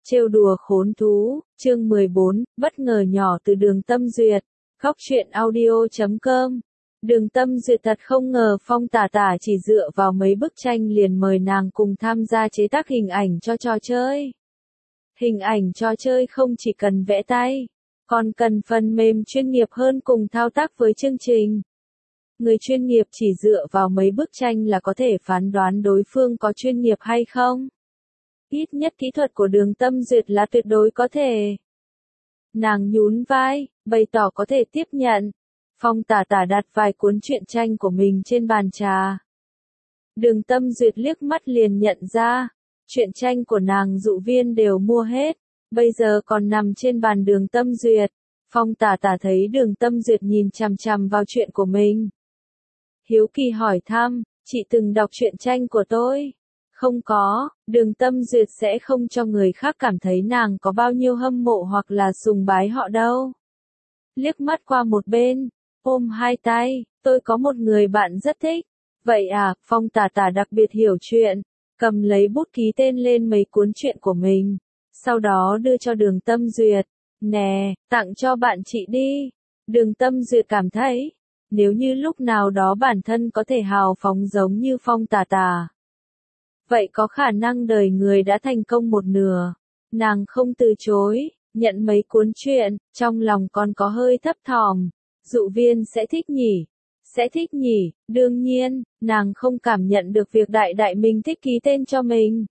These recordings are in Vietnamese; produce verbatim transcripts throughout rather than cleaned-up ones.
Trêu đùa khốn thú, chương mười bốn, bất ngờ nhỏ từ Đường Tâm Duyệt, góc truyện audio chấm com. Đường Tâm Duyệt thật không ngờ Phong Tả Tả chỉ dựa vào mấy bức tranh liền mời nàng cùng tham gia chế tác hình ảnh cho trò chơi. Hình ảnh trò chơi không chỉ cần vẽ tay, còn cần phần mềm chuyên nghiệp hơn cùng thao tác với chương trình. Người chuyên nghiệp chỉ dựa vào mấy bức tranh là có thể phán đoán đối phương có chuyên nghiệp hay không. Ít nhất kỹ thuật của Đường Tâm Duyệt là tuyệt đối có thể. Nàng nhún vai, bày tỏ có thể tiếp nhận. Phong Tả Tả đặt vài cuốn truyện tranh của mình trên bàn trà. Đường Tâm Duyệt liếc mắt liền nhận ra, truyện tranh của nàng Dụ Viên đều mua hết, bây giờ còn nằm trên bàn Đường Tâm Duyệt. Phong Tả Tả thấy Đường Tâm Duyệt nhìn chằm chằm vào chuyện của mình. Hiếu kỳ hỏi thăm, chị từng đọc truyện tranh của tôi? Không có, Đường Tâm Duyệt sẽ không cho người khác cảm thấy nàng có bao nhiêu hâm mộ hoặc là sùng bái họ đâu. Liếc mắt qua một bên, ôm hai tay, tôi có một người bạn rất thích. Vậy à, Phong Tả Tả đặc biệt hiểu chuyện, cầm lấy bút ký tên lên mấy cuốn truyện của mình, sau đó đưa cho Đường Tâm Duyệt. Nè, tặng cho bạn chị đi. Đường Tâm Duyệt cảm thấy, nếu như lúc nào đó bản thân có thể hào phóng giống như Phong Tả Tả, vậy có khả năng đời người đã thành công một nửa. Nàng không từ chối, nhận mấy cuốn truyện, trong lòng còn có hơi thấp thỏm. Dụ Viên sẽ thích nhỉ? Sẽ thích nhỉ? Đương nhiên, nàng không cảm nhận được việc đại đại mình thích ký tên cho mình.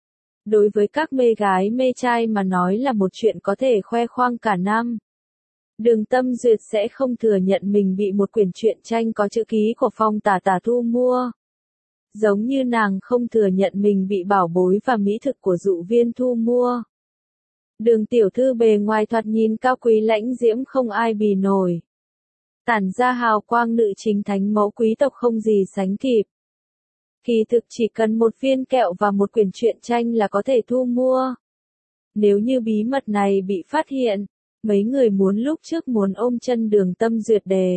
Đối với các mê gái mê trai mà nói là một chuyện có thể khoe khoang cả năm. Đường Tâm Duyệt sẽ không thừa nhận mình bị một quyển truyện tranh có chữ ký của Phong Tả Tả thu mua. Giống như nàng không thừa nhận mình bị bảo bối và mỹ thực của Dụ Viên thu mua. Đường tiểu thư bề ngoài thoạt nhìn cao quý lãnh diễm không ai bì nổi. Tản ra hào quang nữ chính thánh mẫu quý tộc không gì sánh kịp. Kỳ thực chỉ cần một viên kẹo và một quyển truyện tranh là có thể thu mua. Nếu như bí mật này bị phát hiện, mấy người muốn lúc trước muốn ôm chân Đường Tâm Duyệt đề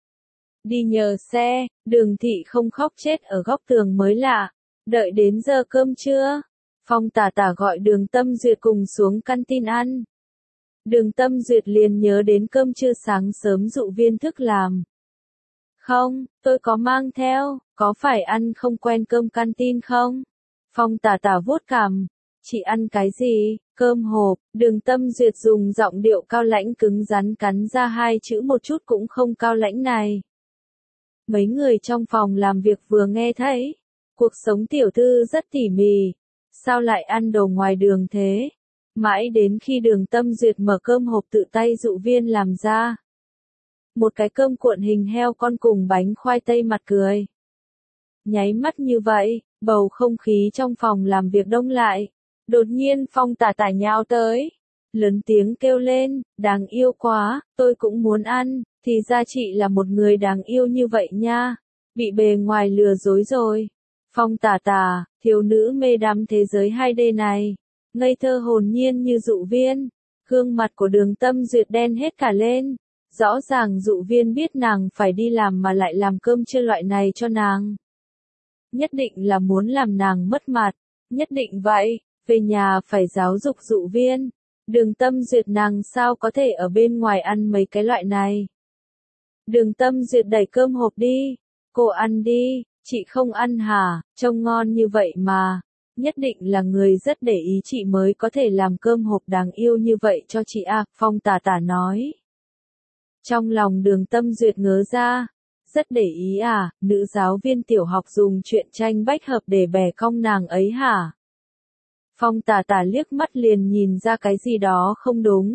đi nhờ xe, Đường thị không khóc chết ở góc tường mới lạ. Đợi đến giờ cơm trưa, Phong Tả Tả gọi Đường Tâm Duyệt cùng xuống canteen ăn. Đường Tâm Duyệt liền nhớ đến cơm trưa sáng sớm Dụ Viên thức làm. Không, tôi có mang theo, có phải ăn không quen cơm canteen không? Phong Tả Tả vuốt cằm, chị ăn cái gì? Cơm hộp. Đường Tâm Duyệt dùng giọng điệu cao lãnh cứng rắn cắn ra hai chữ một chút cũng không cao lãnh này. Mấy người trong phòng làm việc vừa nghe thấy, cuộc sống tiểu thư rất tỉ mỉ, sao lại ăn đồ ngoài đường thế? Mãi đến khi Đường Tâm Duyệt mở cơm hộp tự tay Dụ Viên làm ra. Một cái cơm cuộn hình heo con cùng bánh khoai tây mặt cười. Nháy mắt như vậy, bầu không khí trong phòng làm việc đông lại. Đột nhiên Phong Tả Tả nhào tới, lớn tiếng kêu lên, đáng yêu quá, tôi cũng muốn ăn, thì ra chị là một người đáng yêu như vậy nha, bị bề ngoài lừa dối rồi. Phong Tả Tả, thiếu nữ mê đắm thế giới hai D này, ngây thơ hồn nhiên như Dụ Viên, gương mặt của Đường Tâm Duyệt đen hết cả lên, rõ ràng Dụ Viên biết nàng phải đi làm mà lại làm cơm trưa loại này cho nàng. Nhất định là muốn làm nàng mất mặt, nhất định vậy. Về nhà phải giáo dục Dụ Viên. Đường Tâm Duyệt nàng sao có thể ở bên ngoài ăn mấy cái loại này. Đường Tâm Duyệt đẩy cơm hộp đi. Cô ăn đi, chị không ăn hả, trông ngon như vậy mà. Nhất định là người rất để ý chị mới có thể làm cơm hộp đáng yêu như vậy cho chị à, Phong Tả Tả nói. Trong lòng Đường Tâm Duyệt ngớ ra. Rất để ý à, nữ giáo viên tiểu học dùng truyện tranh bách hợp để bẻ cong nàng ấy hả? Phong Tả Tả liếc mắt liền nhìn ra cái gì đó không đúng.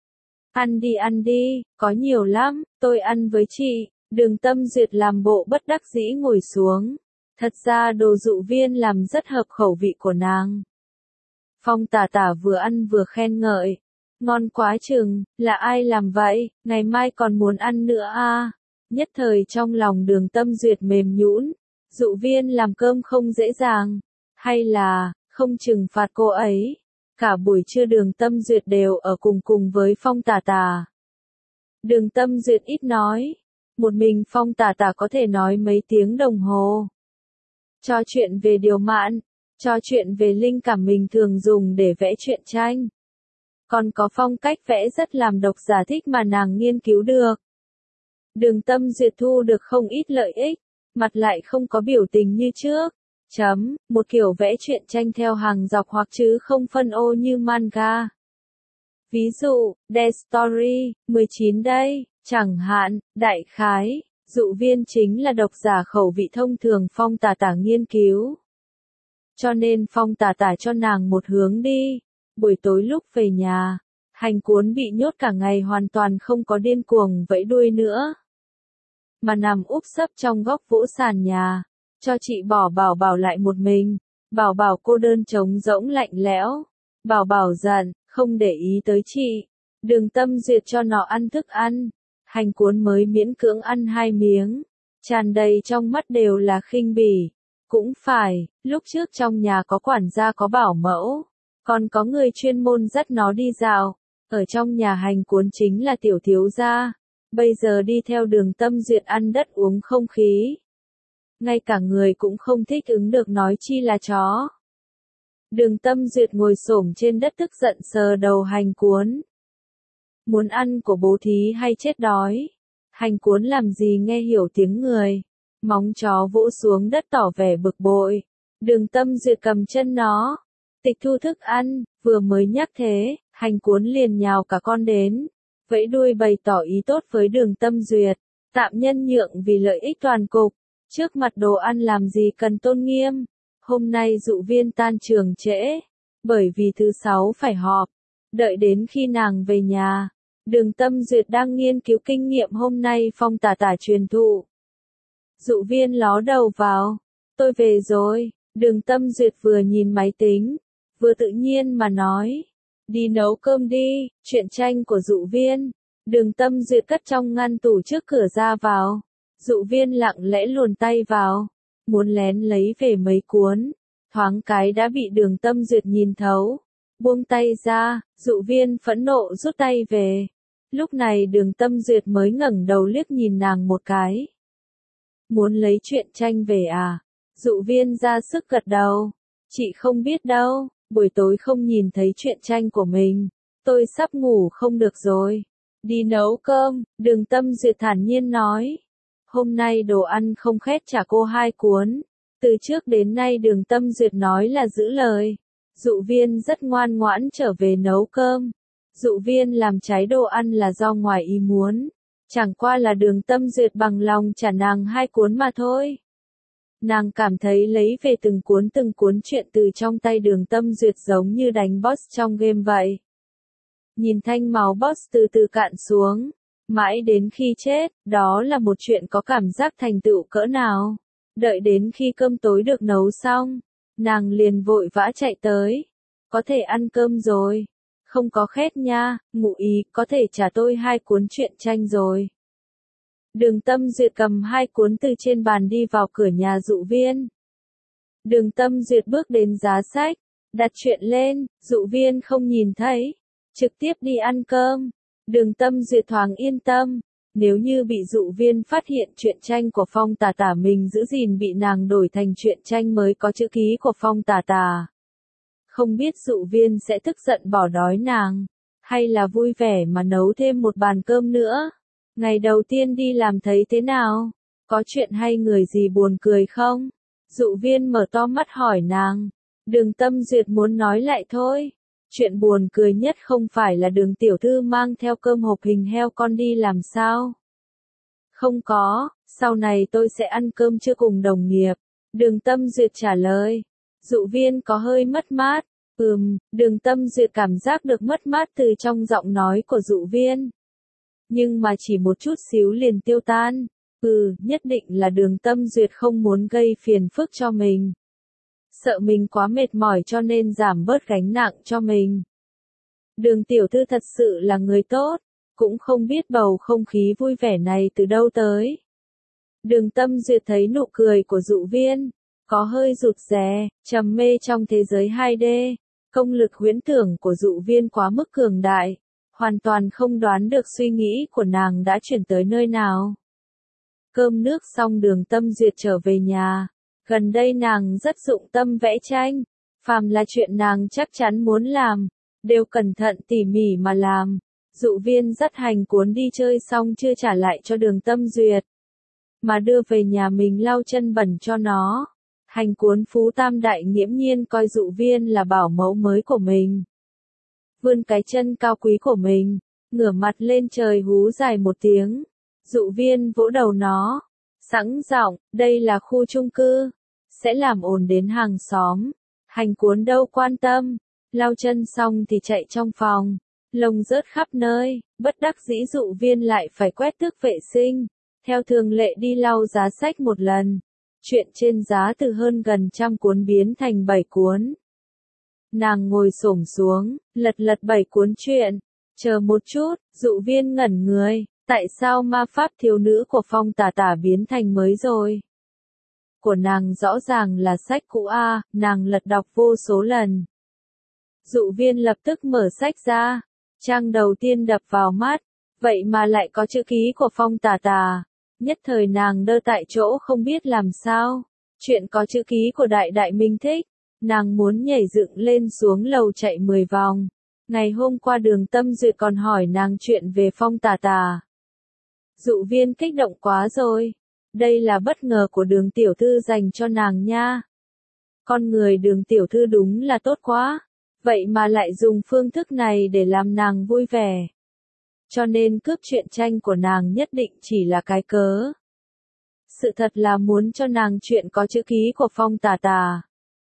Ăn đi ăn đi, có nhiều lắm, tôi ăn với chị. Đường Tâm Duyệt làm bộ bất đắc dĩ ngồi xuống. Thật ra đồ Dụ Viên làm rất hợp khẩu vị của nàng. Phong Tả Tả vừa ăn vừa khen ngợi. Ngon quá chừng, là ai làm vậy, ngày mai còn muốn ăn nữa à? Nhất thời trong lòng Đường Tâm Duyệt mềm nhũn. Dụ Viên làm cơm không dễ dàng. Hay là không trừng phạt cô ấy. Cả buổi trưa Đường Tâm Duyệt đều ở cùng cùng với Phong Tả Tả. Đường Tâm Duyệt ít nói. Một mình Phong Tả Tả có thể nói mấy tiếng đồng hồ. Trò chuyện về điều mạn. Cho chuyện về linh cảm mình thường dùng để vẽ truyện tranh. Còn có phong cách vẽ rất làm độc giả thích mà nàng nghiên cứu được. Đường Tâm Duyệt thu được không ít lợi ích, mặt lại không có biểu tình như trước. Chấm, một kiểu vẽ truyện tranh theo hàng dọc hoặc chứ không phân ô như manga. Ví dụ, The Story, mười chín đây, chẳng hạn, đại khái, dụ viên chính là độc giả khẩu vị thông thường Phong Tả Tả nghiên cứu. Cho nên Phong Tả Tả cho nàng một hướng đi. Buổi tối lúc về nhà, Hành Cuốn bị nhốt cả ngày hoàn toàn không có điên cuồng vẫy đuôi nữa. Mà nằm úp sấp trong góc vỗ sàn nhà, cho chị bỏ Bảo Bảo lại một mình. Bảo Bảo cô đơn trống rỗng lạnh lẽo. Bảo Bảo giận, không để ý tới chị. Đường Tâm Duyệt cho nó ăn thức ăn. Hành Cuốn mới miễn cưỡng ăn hai miếng. Tràn đầy trong mắt đều là khinh bỉ. Cũng phải, lúc trước trong nhà có quản gia có bảo mẫu. Còn có người chuyên môn dắt nó đi dạo. Ở trong nhà Hành Cuốn chính là tiểu thiếu gia. Bây giờ đi theo Đường Tâm Duyệt ăn đất uống không khí. Ngay cả người cũng không thích ứng được nói chi là chó. Đường Tâm Duyệt ngồi xổm trên đất tức giận sờ đầu Hành Cuốn. Muốn ăn của bố thí hay chết đói? Hành Cuốn làm gì nghe hiểu tiếng người. Móng chó vỗ xuống đất tỏ vẻ bực bội. Đường Tâm Duyệt cầm chân nó. Tịch thu thức ăn, vừa mới nhắc thế, Hành Cuốn liền nhào cả con đến. Vẫy đuôi bày tỏ ý tốt với Đường Tâm Duyệt. Tạm nhân nhượng vì lợi ích toàn cục. Trước mặt đồ ăn làm gì cần tôn nghiêm. Hôm nay dụ viên tan trường trễ. Bởi vì thứ sáu phải họp. Đợi đến khi nàng về nhà. Đường Tâm Duyệt đang nghiên cứu kinh nghiệm hôm nay Phong Tả Tả truyền thụ. Dụ viên ló đầu vào. Tôi về rồi. Đường Tâm Duyệt vừa nhìn máy tính. Vừa tự nhiên mà nói. Đi nấu cơm đi. Truyện tranh của dụ viên. Đường Tâm Duyệt cất trong ngăn tủ trước cửa ra vào. Dụ viên lặng lẽ luồn tay vào. Muốn lén lấy về mấy cuốn. Thoáng cái đã bị Đường Tâm Duyệt nhìn thấu. Buông tay ra. Dụ viên phẫn nộ rút tay về. Lúc này Đường Tâm Duyệt mới ngẩng đầu liếc nhìn nàng một cái. Muốn lấy truyện tranh về à? Dụ viên ra sức gật đầu. Chị không biết đâu, buổi tối không nhìn thấy truyện tranh của mình. Tôi sắp ngủ không được rồi. Đi nấu cơm, Đường Tâm Duyệt thản nhiên nói. Hôm nay đồ ăn không khét trả cô hai cuốn. Từ trước đến nay Đường Tâm Duyệt nói là giữ lời. Dụ viên rất ngoan ngoãn trở về nấu cơm. Dụ viên làm cháy đồ ăn là do ngoài ý muốn. Chẳng qua là Đường Tâm Duyệt bằng lòng trả nàng hai cuốn mà thôi. Nàng cảm thấy lấy về từng cuốn từng cuốn truyện từ trong tay Đường Tâm Duyệt giống như đánh boss trong game vậy. Nhìn thanh máu boss từ từ cạn xuống. Mãi đến khi chết, đó là một chuyện có cảm giác thành tựu cỡ nào. Đợi đến khi cơm tối được nấu xong, nàng liền vội vã chạy tới. Có thể ăn cơm rồi. Không có khét nha, ngụ ý, có thể trả tôi hai cuốn truyện tranh rồi. Đường Tâm Duyệt cầm hai cuốn từ trên bàn đi vào cửa nhà dụ viên. Đường Tâm Duyệt bước đến giá sách, đặt truyện lên, dụ viên không nhìn thấy. Trực tiếp đi ăn cơm. Đường Tâm Duyệt thoáng yên tâm. Nếu như bị dụ viên phát hiện truyện tranh của Phong Tả Tả mình giữ gìn bị nàng đổi thành truyện tranh mới có chữ ký của Phong Tả Tả. Không biết dụ viên sẽ tức giận bỏ đói nàng, hay là vui vẻ mà nấu thêm một bàn cơm nữa. Ngày đầu tiên đi làm thấy thế nào? Có chuyện hay người gì buồn cười không? Dụ viên mở to mắt hỏi nàng. Đường Tâm Duyệt muốn nói lại thôi. Chuyện buồn cười nhất không phải là Đường tiểu thư mang theo cơm hộp hình heo con đi làm sao? Không có, sau này tôi sẽ ăn cơm trưa cùng đồng nghiệp. Đường Tâm Duyệt trả lời. Dụ viên có hơi mất mát. Ừm, Đường Tâm Duyệt cảm giác được mất mát từ trong giọng nói của dụ viên. Nhưng mà chỉ một chút xíu liền tiêu tan. Ừ, nhất định là Đường Tâm Duyệt không muốn gây phiền phức cho mình. Sợ mình quá mệt mỏi cho nên giảm bớt gánh nặng cho mình. Đường tiểu thư thật sự là người tốt, cũng không biết bầu không khí vui vẻ này từ đâu tới. Đường Tâm Duyệt thấy nụ cười của dụ viên, có hơi rụt rè, trầm mê trong thế giới hai D. Công lực huyễn tưởng của dụ viên quá mức cường đại, hoàn toàn không đoán được suy nghĩ của nàng đã chuyển tới nơi nào. Cơm nước xong Đường Tâm Duyệt trở về nhà. Gần đây nàng rất dụng tâm vẽ tranh, Phàm là chuyện nàng chắc chắn muốn làm, đều cẩn thận tỉ mỉ mà làm. Dụ Viên dắt hành cuốn đi chơi xong chưa trả lại cho Đường Tâm Duyệt, mà đưa về nhà mình lau chân bẩn cho nó. Hành cuốn Phú Tam Đại nghiễm nhiên coi Dụ Viên là bảo mẫu mới của mình. Vươn cái chân cao quý của mình, ngửa mặt lên trời hú dài một tiếng. Dụ Viên vỗ đầu nó, sẵn giọng, đây là khu chung cư, sẽ làm ồn đến hàng xóm. Hành cuốn đâu quan tâm, lau chân xong thì chạy trong phòng, lông rớt khắp nơi, bất đắc dĩ Dụ Viên lại phải quét tước vệ sinh, theo thường lệ đi lau giá sách một lần. Chuyện trên giá từ hơn gần trăm cuốn biến thành bảy cuốn. Nàng ngồi xổm xuống, lật lật bảy cuốn truyện. Chờ một chút, Dụ Viên ngẩn người, tại sao ma pháp thiếu nữ của Phong Tả Tả biến thành mới rồi? Của nàng rõ ràng là sách cũ a, nàng lật đọc vô số lần. Dụ Viên lập tức mở sách ra, trang đầu tiên đập vào mắt, vậy mà lại có chữ ký của Phong Tả Tả. Nhất thời nàng đơ tại chỗ không biết làm sao. Chuyện có chữ ký của Đại Đại Minh thích, nàng muốn nhảy dựng lên xuống lầu chạy mười vòng. Ngày hôm qua Đường Tâm Duyệt còn hỏi nàng chuyện về Phong Tả Tả. Dụ Viên kích động quá rồi. Đây là bất ngờ của Đường tiểu thư dành cho nàng nha. Con người Đường tiểu thư đúng là tốt quá. Vậy mà lại dùng phương thức này để làm nàng vui vẻ. Cho nên cướp truyện tranh của nàng nhất định chỉ là cái cớ. Sự thật là muốn cho nàng chuyện có chữ ký của Phong Tả Tả.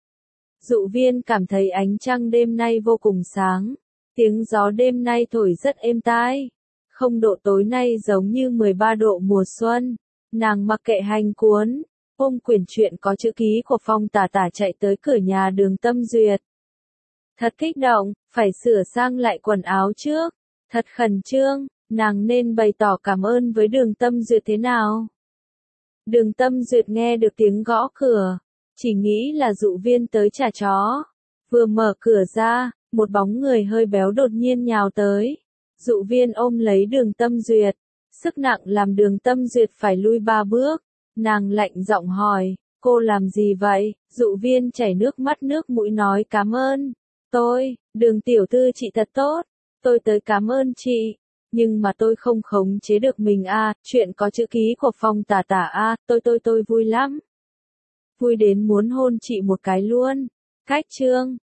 Dụ Viên cảm thấy ánh trăng đêm nay vô cùng sáng. Tiếng gió đêm nay thổi rất êm tai. Không độ tối nay giống như mười ba độ mùa xuân. Nàng mặc kệ hành cuốn, ôm quyển truyện có chữ ký của Phong Tả Tả chạy tới cửa nhà Đường Tâm Duyệt. Thật kích động, phải sửa sang lại quần áo trước. Thật khẩn trương, nàng nên bày tỏ cảm ơn với Đường Tâm Duyệt thế nào? Đường Tâm Duyệt nghe được tiếng gõ cửa, chỉ nghĩ là Dụ Viên tới trả chó. Vừa mở cửa ra, một bóng người hơi béo đột nhiên nhào tới. Dụ Viên ôm lấy Đường Tâm Duyệt, sức nặng làm Đường Tâm Duyệt phải lui ba bước. Nàng lạnh giọng hỏi, cô làm gì vậy? Dụ Viên chảy nước mắt nước mũi nói cảm ơn. Tôi, Đường tiểu thư chị thật tốt. Tôi tới cảm ơn chị, nhưng mà tôi không khống chế được mình a, à, chuyện có chữ ký của Phong Tả Tả a, à, tôi tôi tôi vui lắm. Vui đến muốn hôn chị một cái luôn. Cách chương